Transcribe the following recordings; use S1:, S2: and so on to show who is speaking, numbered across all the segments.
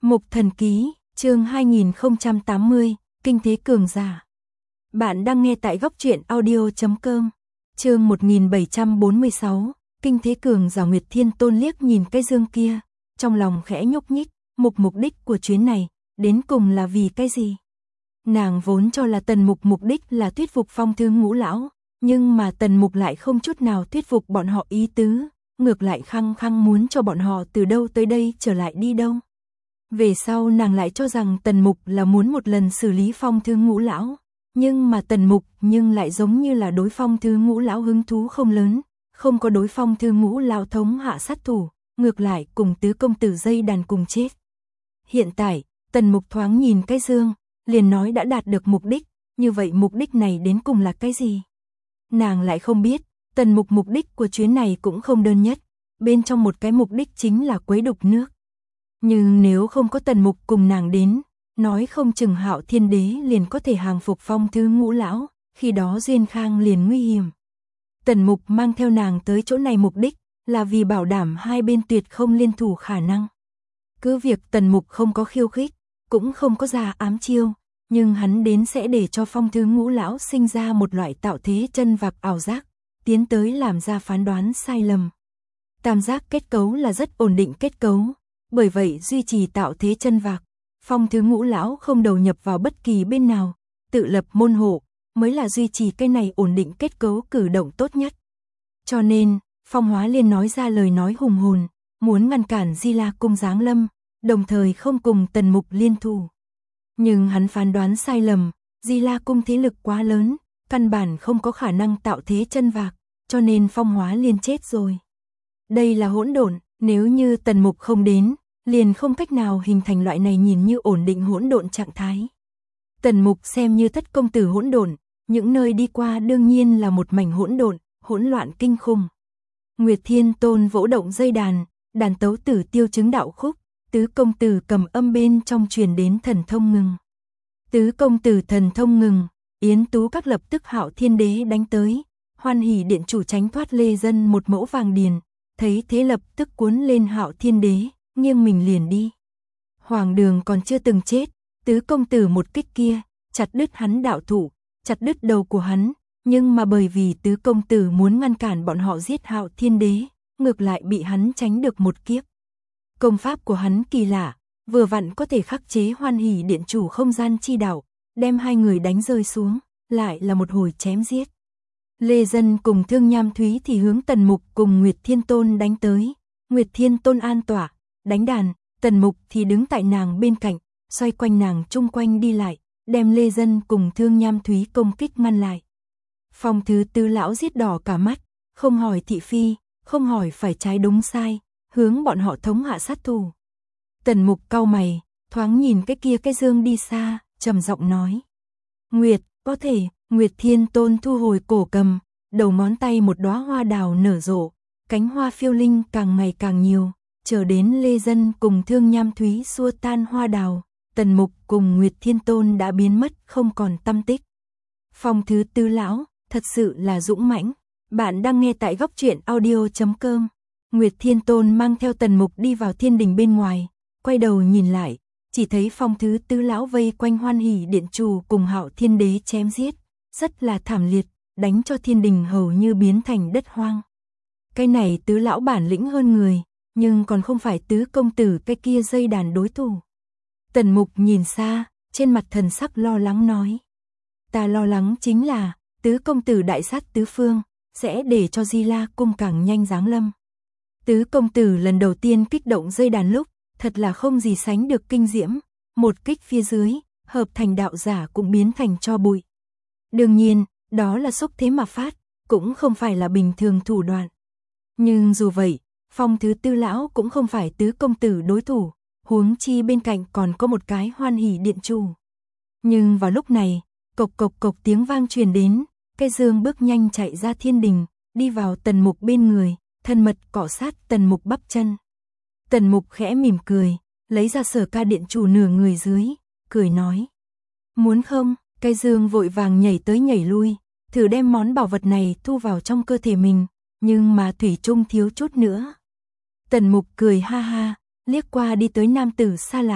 S1: Mục Thần Ký, chương 2080, Kinh Thế Cường Giả. Bạn đang nghe tại góc truyện audio.com. Chương 1746, Kinh Thế Cường Giả. Nguyệt Thiên Tôn liếc nhìn cái dương kia, trong lòng khẽ nhúc nhích, mục đích của chuyến này, đến cùng là vì cái gì? Nàng vốn cho là Tần Mục mục đích là thuyết phục Phong Thư Ngũ lão, nhưng mà Tần Mục lại không chút nào thuyết phục bọn họ ý tứ, ngược lại khăng khăng muốn cho bọn họ từ đâu tới đây trở lại đi đâu. Về sau nàng lại cho rằng Tần Mục là muốn một lần xử lý Phong Thư Ngũ lão, nhưng mà Tần Mục lại giống như là đối Phong Thư Ngũ lão hứng thú không lớn, không có đối Phong Thư Ngũ lão thống hạ sát thủ, ngược lại cùng tứ công tử dây đàn cùng chết. Hiện tại, Tần Mục thoáng nhìn cái dương, liền nói đã đạt được mục đích, như vậy mục đích này đến cùng là cái gì? Nàng lại không biết, Tần Mục mục đích của chuyến này cũng không đơn nhất, bên trong một cái mục đích chính là quấy đục nước. Nhưng nếu không có Tần Mục cùng nàng đến, nói không chừng Hạo Thiên Đế liền có thể hàng phục Phong Thư Ngũ lão, khi đó Duyên Khang liền nguy hiểm. Tần Mục mang theo nàng tới chỗ này mục đích là vì bảo đảm hai bên tuyệt không liên thủ khả năng. Cứ việc Tần Mục không có khiêu khích, cũng không có ra ám chiêu, nhưng hắn đến sẽ để cho Phong Thư Ngũ lão sinh ra một loại tạo thế chân vạc ảo giác, tiến tới làm ra phán đoán sai lầm. Tam giác kết cấu là rất ổn định kết cấu, bởi vậy duy trì tạo thế chân vạc, Phong Thư Ngũ lão không đầu nhập vào bất kỳ bên nào, tự lập môn hộ, mới là duy trì cái này ổn định kết cấu cử động tốt nhất. Cho nên, Phong Hóa Liên nói ra lời nói hùng hồn, muốn ngăn cản Di La Cung giáng lâm, đồng thời không cùng Tần Mục liên thủ. Nhưng hắn phán đoán sai lầm, Di La Cung thế lực quá lớn, căn bản không có khả năng tạo thế chân vạc, cho nên Phong Hóa Liên chết rồi. Đây là hỗn độn, nếu như Tần Mục không đến, liền không cách nào hình thành loại này nhìn như ổn định hỗn độn trạng thái. Tần Mục xem như thất công tử hỗn độn, những nơi đi qua đương nhiên là một mảnh hỗn độn, hỗn loạn kinh khủng. Nguyệt Thiên Tôn vỗ động dây đàn, đàn tấu tử tiêu chứng đạo khúc, tứ công tử cầm âm bên trong truyền đến thần thông ngừng. Tứ công tử thần thông ngừng, Yến Tú các lập tức Hạo Thiên Đế đánh tới, Hoan Hỷ điện chủ tránh thoát Lê Dân một mẫu vàng điền, thấy thế lập tức cuốn lên Hạo Thiên Đế, nghiêng mình liền đi. Hoàng Đường còn chưa từng chết, tứ công tử một kích kia, chặt đứt hắn đạo thủ, chặt đứt đầu của hắn, nhưng mà bởi vì tứ công tử muốn ngăn cản bọn họ giết Hạo Thiên Đế, ngược lại bị hắn tránh được một kiếp. Công pháp của hắn kỳ lạ, vừa vặn có thể khắc chế Hoan Hỷ điện chủ không gian chi đạo, đem hai người đánh rơi xuống, lại là một hồi chém giết. Lê Dân cùng Thương Nham Thúy thì hướng Tần Mục cùng Nguyệt Thiên Tôn đánh tới, Nguyệt Thiên Tôn an tỏa, đánh đàn, Tần Mục thì đứng tại nàng bên cạnh, xoay quanh nàng chung quanh đi lại, đem Lê Dân cùng Thương Nham Thúy công kích ngăn lại. Phong Thứ Tư lão giết đỏ cả mắt, không hỏi thị phi, không hỏi phải trái đúng sai, hướng bọn họ thống hạ sát thủ. Tần Mục cau mày, thoáng nhìn cái kia cái dương đi xa, trầm giọng nói: "Nguyệt, có thể." Nguyệt Thiên Tôn thu hồi cổ cầm, đầu ngón tay một đóa hoa đào nở rộ, cánh hoa phiêu linh càng ngày càng nhiều, chờ đến Lê Dân cùng Thương Nham Thúy xua tan hoa đào, Tần Mục cùng Nguyệt Thiên Tôn đã biến mất không còn tăm tích. Phong Thứ Tư lão, thật sự là dũng mãnh. Bạn đang nghe tại góc truyện audio.com. Nguyệt Thiên Tôn mang theo Tần Mục đi vào thiên đình bên ngoài, quay đầu nhìn lại, chỉ thấy Phong Thứ Tư lão vây quanh Hoan Hỷ điện chủ cùng Hạo Thiên Đế chém giết, rất là thảm liệt, đánh cho thiên đình hầu như biến thành đất hoang. Cái này tứ lão bản lĩnh hơn người, nhưng còn không phải tứ công tử cái kia dây đàn đối thủ. Tần Mục nhìn xa, trên mặt thần sắc lo lắng nói: "Ta lo lắng chính là, tứ công tử đại sát tứ phương, sẽ để cho Di La Cung càng nhanh giáng lâm." Tứ công tử lần đầu tiên kích động dây đàn lúc, thật là không gì sánh được kinh diễm, một kích phía dưới, hợp thành đạo giả cũng biến thành tro bụi. Đương nhiên, đó là xúc thế mà phát, cũng không phải là bình thường thủ đoạn. Nhưng dù vậy, Phong Thứ Tư lão cũng không phải tứ công tử đối thủ, huống chi bên cạnh còn có một cái Hoan Hỷ điện chủ. Nhưng vào lúc này, cộc cộc cộc tiếng vang truyền đến, cái dương bước nhanh chạy ra thiên đình, đi vào Tần Mục bên người, thân mật cọ sát Tần Mục bắp chân. Tần Mục khẽ mỉm cười, lấy ra Sở Ca điện chủ nửa người dưới, cười nói: "Muốn không?" Cái dương vội vàng nhảy tới nhảy lui, thử đem món bảo vật này thu vào trong cơ thể mình, nhưng mà thủy chung thiếu chút nữa. Tần Mục cười ha ha, liếc qua đi tới nam tử xa lạ,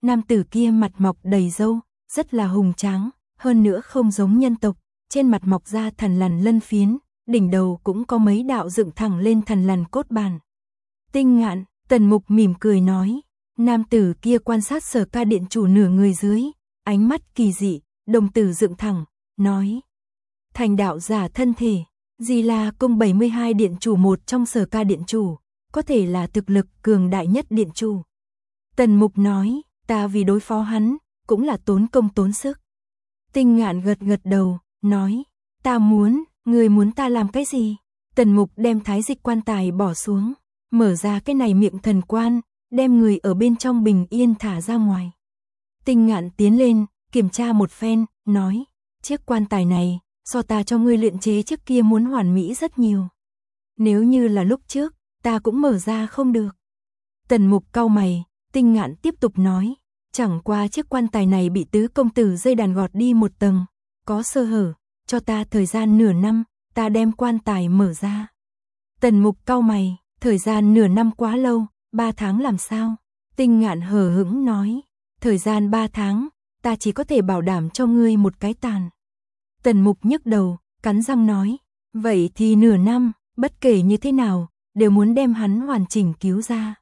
S1: Nam tử kia mặt mọc đầy râu, rất là hùng tráng, hơn nữa không giống nhân tộc, trên mặt mọc ra thằn lằn lân phiến, đỉnh đầu cũng có mấy đạo dựng thẳng lên thằn lằn cốt bàn. Tinh Ngạn, Tần Mục mỉm cười nói. Nam tử kia quan sát Sở Ca điện chủ nửa người dưới, ánh mắt kỳ dị, đồng tử dựng thẳng, nói: thành đạo giả thân thể, Di La Cung 72 điện chủ một trong Sở Ca điện chủ, có thể là thực lực cường đại nhất điện chủ. Tần Mục nói: ta vì đối phó hắn, cũng là tốn công tốn sức. Tinh Ngạn gật gật đầu, nói: ta muốn, người muốn ta làm cái gì? Tần Mục đem thái dịch quan tài bỏ xuống, mở ra cái này miệng thần quan, đem người ở bên trong bình yên thả ra ngoài. Tinh Ngạn tiến lên, kiểm tra một phen, nói: chiếc quan tài này, so ta cho ngươi luyện chế trước kia muốn hoàn mỹ rất nhiều. Nếu như là lúc trước, ta cũng mở ra không được. Tần Mục cau mày, Tinh Ngạn tiếp tục nói: chẳng qua chiếc quan tài này bị tứ công tử dây đàn gọt đi một tầng, có sơ hở, cho ta thời gian nửa năm, ta đem quan tài mở ra. Tần Mục cau mày, thời gian nửa năm quá lâu, 3 tháng làm sao? Tinh Ngạn hờ hững nói: thời gian 3 tháng, ta chỉ có thể bảo đảm cho ngươi một cái tàn. Tần Mục nhức đầu, cắn răng nói: vậy thì nửa năm, bất kể như thế nào, đều muốn đem hắn hoàn chỉnh cứu ra.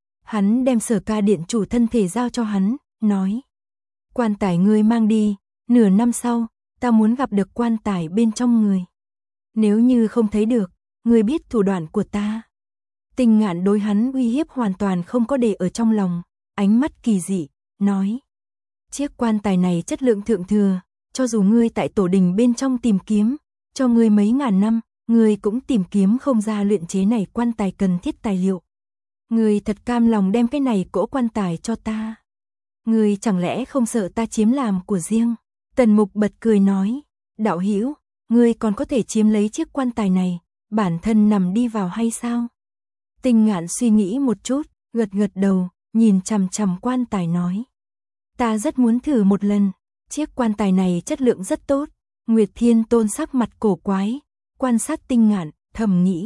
S1: Hắn đem Sở Ca điện chủ thân thể giao cho hắn, nói: quan tài ngươi mang đi, nửa năm sau, ta muốn gặp được quan tài bên trong người. Nếu như không thấy được, ngươi biết thủ đoạn của ta. Tinh Ngạn đối hắn uy hiếp hoàn toàn không có để ở trong lòng, ánh mắt kỳ dị, nói: chiếc quan tài này chất lượng thượng thừa, cho dù ngươi tại tổ đình bên trong tìm kiếm, cho ngươi mấy ngàn năm, ngươi cũng tìm kiếm không ra luyện chế này quan tài cần thiết tài liệu. Ngươi thật cam lòng đem cái này cỗ quan tài cho ta? Ngươi chẳng lẽ không sợ ta chiếm làm của riêng? Tần Mục bật cười nói: đạo hữu, ngươi còn có thể chiếm lấy chiếc quan tài này, bản thân nằm đi vào hay sao? Tinh Ngạn suy nghĩ một chút, gật gật đầu, nhìn chằm chằm quan tài nói: ta rất muốn thử một lần, chiếc quan tài này chất lượng rất tốt. Nguyệt Thiên Tôn sắc mặt cổ quái, quan sát Tinh Ngạn, thầm nghĩ.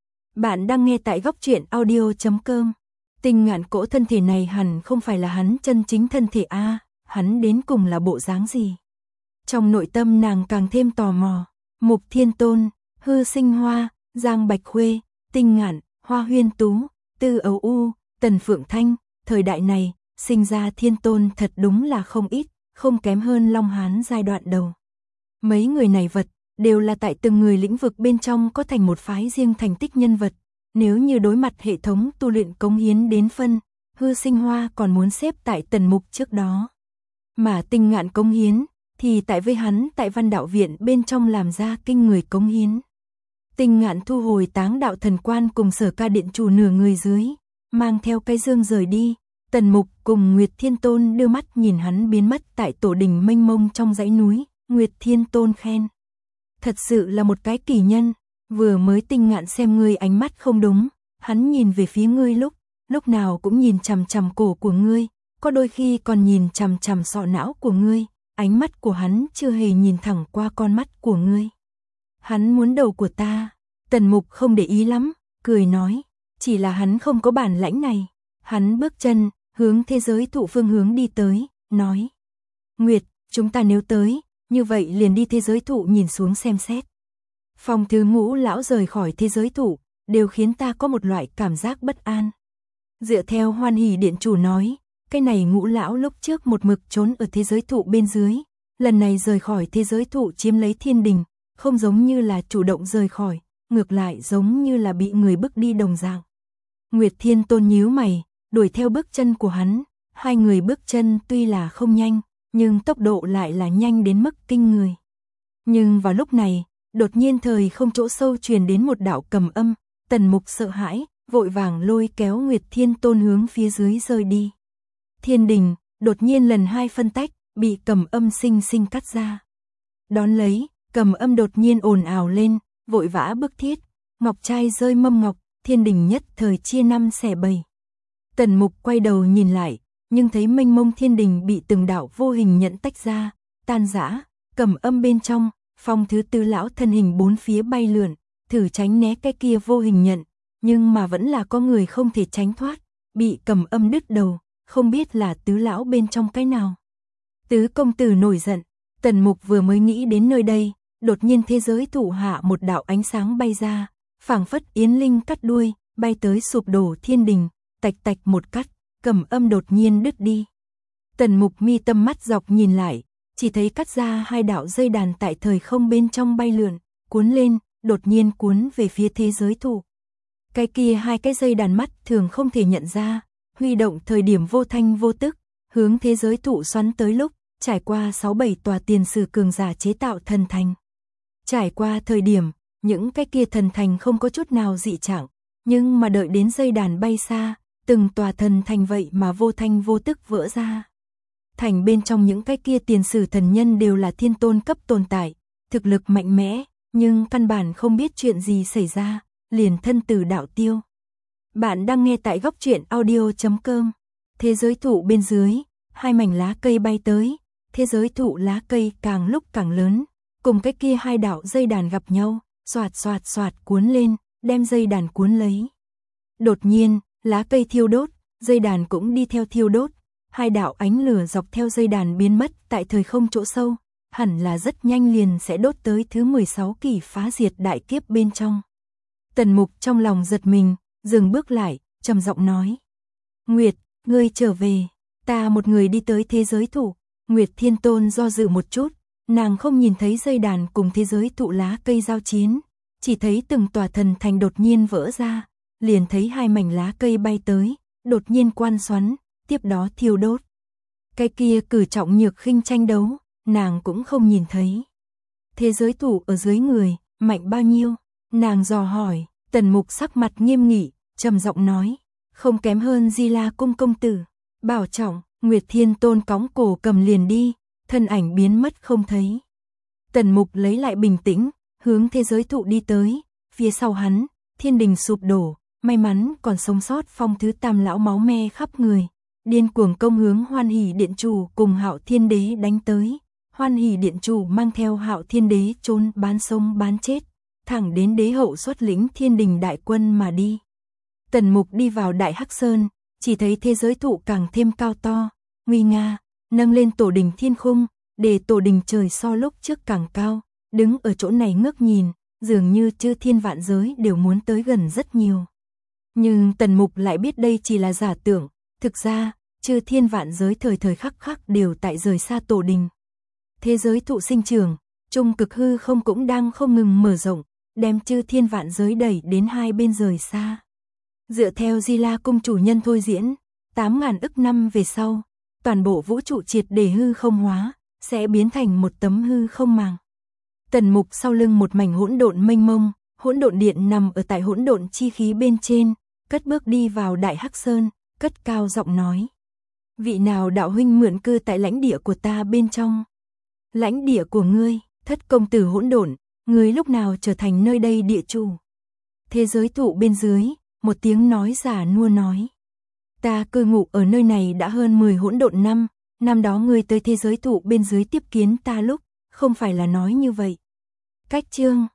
S1: Bạn đang nghe tại góc truyện audio.com. Tinh Ngạn cỗ thân thể này hẳn không phải là hắn chân chính thân thể a, hắn đến cùng là bộ dáng gì? Trong nội tâm nàng càng thêm tò mò. Mục Thiên Tôn, Hư Sinh Hoa, Giang Bạch Khuê, Tinh Ngạn, Hoa Huyên Tú, Tư Ấu U, Tần Phượng Thanh, thời đại này, sinh ra thiên tôn thật đúng là không ít, không kém hơn Long Hán giai đoạn đầu. Mấy người này vật, đều là tại từng người lĩnh vực bên trong có thành một phái riêng thành tích nhân vật. Nếu như đối mặt hệ thống tu luyện cống hiến đến phân, Hư Sinh Hoa còn muốn xếp tại Tần Mục trước đó. Mà Tinh Ngạn cống hiến, thì tại với hắn tại Văn Đạo Viện bên trong làm ra kinh người cống hiến. Tinh Ngạn thu hồi Táng Đạo Thần Quan cùng Sở Ca điện chủ nửa người dưới, mang theo cái dương rời đi. Tần Mục cùng Nguyệt Thiên Tôn đưa mắt nhìn hắn biến mất tại tổ đình mênh mông trong dãy núi. Nguyệt Thiên Tôn khen: thật sự là một cái kỳ nhân, vừa mới Tinh Ngạn xem ngươi ánh mắt không đúng, hắn nhìn về phía ngươi lúc nào cũng nhìn chằm chằm cổ của ngươi, có đôi khi còn nhìn chằm chằm sọ não của ngươi, ánh mắt của hắn chưa hề nhìn thẳng qua con mắt của ngươi. Hắn muốn đầu của ta. Tần Mục không để ý lắm, cười nói: chỉ là hắn không có bản lãnh này. Hắn bước chân, hướng thế giới thụ phương hướng đi tới, nói: Nguyệt, chúng ta nếu tới, như vậy liền đi thế giới thụ nhìn xuống xem xét. Phong Thứ Ngũ lão rời khỏi thế giới thụ, đều khiến ta có một loại cảm giác bất an. Dựa theo Hoan Hỷ điện chủ nói, cái này Ngũ lão lúc trước một mực trốn ở thế giới thụ bên dưới, lần này rời khỏi thế giới thụ chiếm lấy thiên đình, không giống như là chủ động rời khỏi, ngược lại giống như là bị người bức đi đồng dạng. Nguyệt Thiên Tôn nhíu mày, đuổi theo bước chân của hắn, hai người bước chân tuy là không nhanh, nhưng tốc độ lại là nhanh đến mức kinh người. Nhưng vào lúc này, đột nhiên thời không chỗ sâu truyền đến một đạo cầm âm, Tần Mục sợ hãi, vội vàng lôi kéo Nguyệt Thiên Tôn hướng phía dưới rơi đi. Thiên đình, đột nhiên lần hai phân tách, bị cầm âm sinh sinh cắt ra. Đón lấy, cầm âm đột nhiên ồn ào lên, vội vã bức thiết, ngọc trai rơi mâm ngọc, thiên đình nhất thời chia năm xẻ bảy. Tần Mục quay đầu nhìn lại, nhưng thấy mênh mông thiên đình bị từng đạo vô hình nhận tách ra, tan rã, cầm âm bên trong, Phong Thứ Tư lão thân hình bốn phía bay lượn, thử tránh né cái kia vô hình nhận, nhưng mà vẫn là có người không thể tránh thoát, bị cầm âm đứt đầu, không biết là tứ lão bên trong cái nào. Tứ công tử nổi giận, Tần Mục vừa mới nghĩ đến nơi đây, đột nhiên thế giới thụ hạ một đạo ánh sáng bay ra, phảng phất yến linh cắt đuôi, bay tới sụp đổ thiên đình, tạch tạch một cắt, cầm âm đột nhiên đứt đi. Tần Mục mi tâm mắt dọc nhìn lại, chỉ thấy cắt ra hai đạo dây đàn tại thời không bên trong bay lượn, cuốn lên, đột nhiên cuốn về phía thế giới thụ. Cái kia hai cái dây đàn mắt thường không thể nhận ra, huy động thời điểm vô thanh vô tức, hướng thế giới thụ xoắn tới lúc, trải qua 6-7 tòa tiền sử cường giả chế tạo thần thành. Trải qua thời điểm, những cái kia thần thành không có chút nào dị trạng, nhưng mà đợi đến dây đàn bay xa, từng tòa thần thành vậy mà vô thanh vô tức vỡ ra. Thành bên trong những cái kia tiền sử thần nhân đều là thiên tôn cấp tồn tại, thực lực mạnh mẽ, nhưng căn bản không biết chuyện gì xảy ra, liền thân tử đạo tiêu. Bạn đang nghe tại góc truyện audio.com. Thế giới thụ bên dưới, hai mảnh lá cây bay tới, thế giới thụ lá cây càng lúc càng lớn, cùng cái kia hai đạo dây đàn gặp nhau, xoạt xoạt xoạt cuốn lên, đem dây đàn cuốn lấy. Đột nhiên, lá cây thiêu đốt, dây đàn cũng đi theo thiêu đốt, hai đạo ánh lửa dọc theo dây đàn biến mất tại thời không chỗ sâu, hẳn là rất nhanh liền sẽ đốt tới thứ 16 kỳ phá diệt đại kiếp bên trong. Tần Mục trong lòng giật mình, dừng bước lại, trầm giọng nói: Nguyệt, ngươi trở về, ta một người đi tới thế giới thụ. Nguyệt Thiên Tôn do dự một chút, nàng không nhìn thấy dây đàn cùng thế giới thụ lá cây giao chiến, chỉ thấy từng tòa thần thành đột nhiên vỡ ra, liền thấy hai mảnh lá cây bay tới, đột nhiên quan xoắn, tiếp đó thiêu đốt. Cái kia cử trọng nhược khinh tranh đấu, nàng cũng không nhìn thấy. Thế giới thụ ở dưới người, mạnh bao nhiêu? Nàng dò hỏi. Tần Mục sắc mặt nghiêm nghị, trầm giọng nói: không kém hơn Di La cung công tử. Bảo trọng. Nguyệt Thiên Tôn cõng cổ cầm liền đi, thân ảnh biến mất không thấy. Tần Mục lấy lại bình tĩnh, hướng thế giới thụ đi tới, phía sau hắn, thiên đình sụp đổ, may mắn còn sống sót Phong Thứ Tam lão máu me khắp người, điên cuồng công hướng Hoan Hỷ Điện Chủ cùng Hạo Thiên Đế đánh tới. Hoan Hỷ Điện Chủ mang theo Hạo Thiên Đế trốn bán sống bán chết, thẳng đến đế hậu xuất lĩnh thiên đình đại quân mà đi. Tần Mục đi vào Đại Hắc Sơn, chỉ thấy thế giới thụ càng thêm cao to, nguy nga, nâng lên tổ đình thiên khung, để tổ đình trời so lúc trước càng cao, đứng ở chỗ này ngước nhìn, dường như chư thiên vạn giới đều muốn tới gần rất nhiều. Nhưng Tần Mục lại biết đây chỉ là giả tưởng, thực ra, chư thiên vạn giới thời thời khắc khắc đều tại rời xa tổ đình. Thế giới thụ sinh trưởng, trung cực hư không cũng đang không ngừng mở rộng, đem chư thiên vạn giới đẩy đến hai bên rời xa. Dựa theo Di La cung chủ nhân thôi diễn, 8.000 ức năm về sau, toàn bộ vũ trụ triệt để hư không hóa, sẽ biến thành một tấm hư không màng. Tần Mục sau lưng một mảnh hỗn độn mênh mông, hỗn độn điện nằm ở tại hỗn độn chi khí bên trên, cất bước đi vào Đại Hắc Sơn, cất cao giọng nói: vị nào đạo huynh mượn cư tại lãnh địa của ta bên trong? Lãnh địa của ngươi? Thất công tử hỗn độn, ngươi lúc nào trở thành nơi đây địa chủ? Thế giới thụ bên dưới, một tiếng nói giả nua nói: ta cư ngụ ở nơi này đã hơn 10 hỗn độn năm, năm đó ngươi tới thế giới thụ bên dưới tiếp kiến ta lúc, không phải là nói như vậy. Cách chương